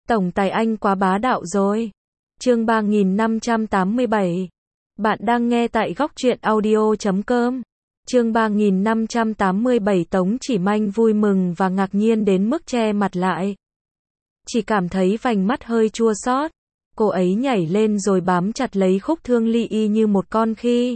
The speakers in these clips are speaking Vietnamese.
Tổng tài anh quá bá đạo rồi. Chương 3587. Bạn đang nghe tại Góc Truyện Audio.com. Chương 3587. Tống Chỉ Manh vui mừng và ngạc nhiên đến mức che mặt lại. Chỉ cảm thấy vành mắt hơi chua xót. Cô ấy nhảy lên rồi bám chặt lấy Khúc Thương Ly y như một con khi.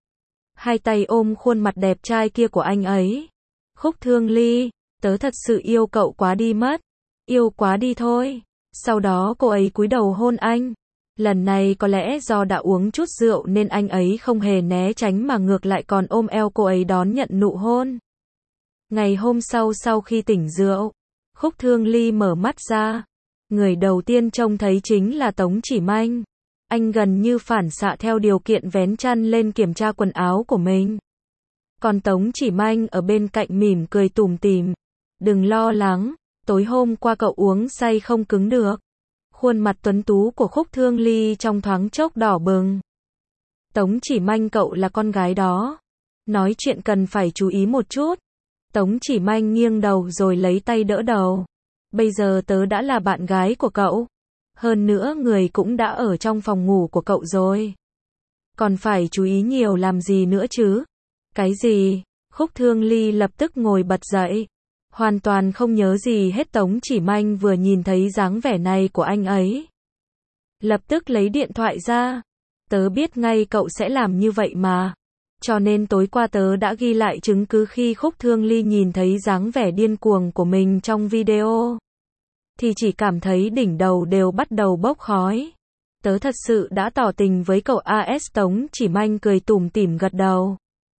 Hai tay ôm khuôn mặt đẹp trai kia của anh ấy. Khúc Thương Ly, tớ thật sự yêu cậu quá đi mất. Yêu quá đi thôi. Sau đó cô ấy cúi đầu hôn anh. Lần này có lẽ do đã uống chút rượu nên anh ấy không hề né tránh mà ngược lại còn ôm eo cô ấy đón nhận nụ hôn. Ngày hôm sau khi tỉnh rượu, Khúc Thương Ly mở mắt ra. Người đầu tiên trông thấy chính là Tống Chỉ Manh. Anh gần như phản xạ theo điều kiện vén chăn lên kiểm tra quần áo của mình. Còn Tống Chỉ Manh ở bên cạnh mỉm cười tủm tỉm. Đừng lo lắng, tối hôm qua cậu uống say không cứng được. Khuôn mặt tuấn tú của Khúc Thương Ly trong thoáng chốc đỏ bừng. Tống Chỉ Manh, cậu là con gái đó. Nói chuyện cần phải chú ý một chút. Tống Chỉ Manh nghiêng đầu rồi lấy tay đỡ đầu. Bây giờ tớ đã là bạn gái của cậu. Hơn nữa người cũng đã ở trong phòng ngủ của cậu rồi. Còn phải chú ý nhiều làm gì nữa chứ? Cái gì? Khúc Thương Ly lập tức ngồi bật dậy. Hoàn toàn không nhớ gì hết. Tống Chỉ Manh vừa nhìn thấy dáng vẻ này của anh ấy, lập tức lấy điện thoại ra. Tớ biết ngay cậu sẽ làm như vậy mà. Cho nên tối qua tớ đã ghi lại chứng cứ khi Khúc Thương Ly nhìn thấy dáng vẻ điên cuồng của mình trong video. Thì chỉ cảm thấy đỉnh đầu đều bắt đầu bốc khói. Tớ thật sự đã tỏ tình với cậu AS. Tống Chỉ Manh cười tủm tỉm gật đầu.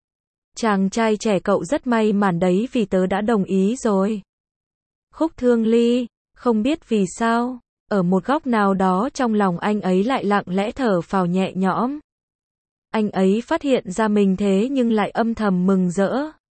Chàng trai trẻ, cậu rất may mắn đấy vì tớ đã đồng ý rồi. Khúc Thương Ly, không biết vì sao, ở một góc nào đó trong lòng anh ấy lại lặng lẽ thở phào nhẹ nhõm. Anh ấy phát hiện ra mình thế nhưng lại âm thầm mừng rỡ.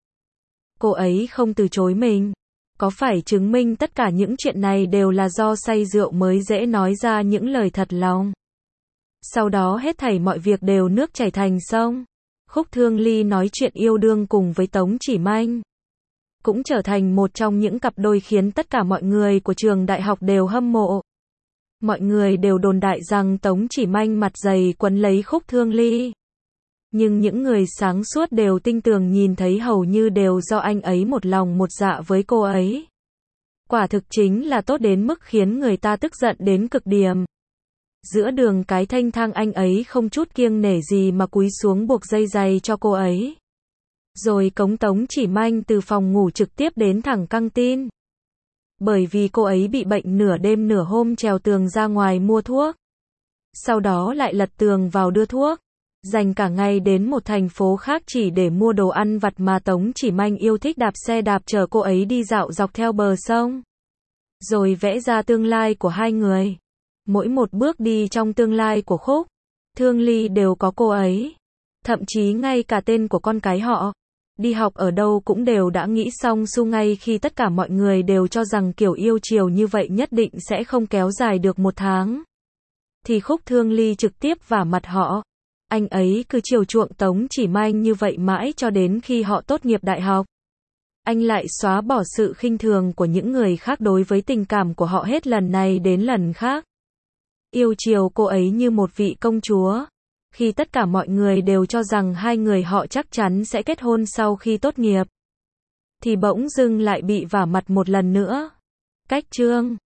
Cô ấy không từ chối mình. Có phải chứng minh tất cả những chuyện này đều là do say rượu mới dễ nói ra những lời thật lòng? Sau đó hết thảy mọi việc đều nước chảy thành sông. Khúc Thương Ly nói chuyện yêu đương cùng với Tống Chỉ Manh, cũng trở thành một trong những cặp đôi khiến tất cả mọi người của trường đại học đều hâm mộ. Mọi người đều đồn đại rằng Tống Chỉ Manh mặt dày quấn lấy Khúc Thương Ly. Nhưng những người sáng suốt đều tinh tường nhìn thấy hầu như đều do anh ấy một lòng một dạ với cô ấy. Quả thực chính là tốt đến mức khiến người ta tức giận đến cực điểm. Giữa đường cái thanh thang anh ấy không chút kiêng nể gì mà cúi xuống buộc dây giày cho cô ấy. Rồi cống Tống Chỉ Manh từ phòng ngủ trực tiếp đến thẳng căng tin. Bởi vì cô ấy bị bệnh nửa đêm nửa hôm trèo tường ra ngoài mua thuốc. Sau đó lại lật tường vào đưa thuốc. Dành cả ngày đến một thành phố khác chỉ để mua đồ ăn vặt mà Tống Chỉ Manh yêu thích đạp xe đạp chở cô ấy đi dạo dọc theo bờ sông. Rồi vẽ ra tương lai của hai người. Mỗi một bước đi trong tương lai của Khúc Thương Ly đều có cô ấy. Thậm chí ngay cả tên của con cái họ, đi học ở đâu cũng đều đã nghĩ xong xuôi. Ngay khi tất cả mọi người đều cho rằng kiểu yêu chiều như vậy nhất định sẽ không kéo dài được một tháng, thì Khúc Thương Ly trực tiếp vả mặt họ. Anh ấy cứ chiều chuộng Tống Chỉ Manh như vậy mãi cho đến khi họ tốt nghiệp đại học. Anh lại xóa bỏ sự khinh thường của những người khác đối với tình cảm của họ hết lần này đến lần khác. Yêu chiều cô ấy như một vị công chúa. Khi tất cả mọi người đều cho rằng hai người họ chắc chắn sẽ kết hôn sau khi tốt nghiệp, thì bỗng dưng lại bị vả mặt một lần nữa. Cách chương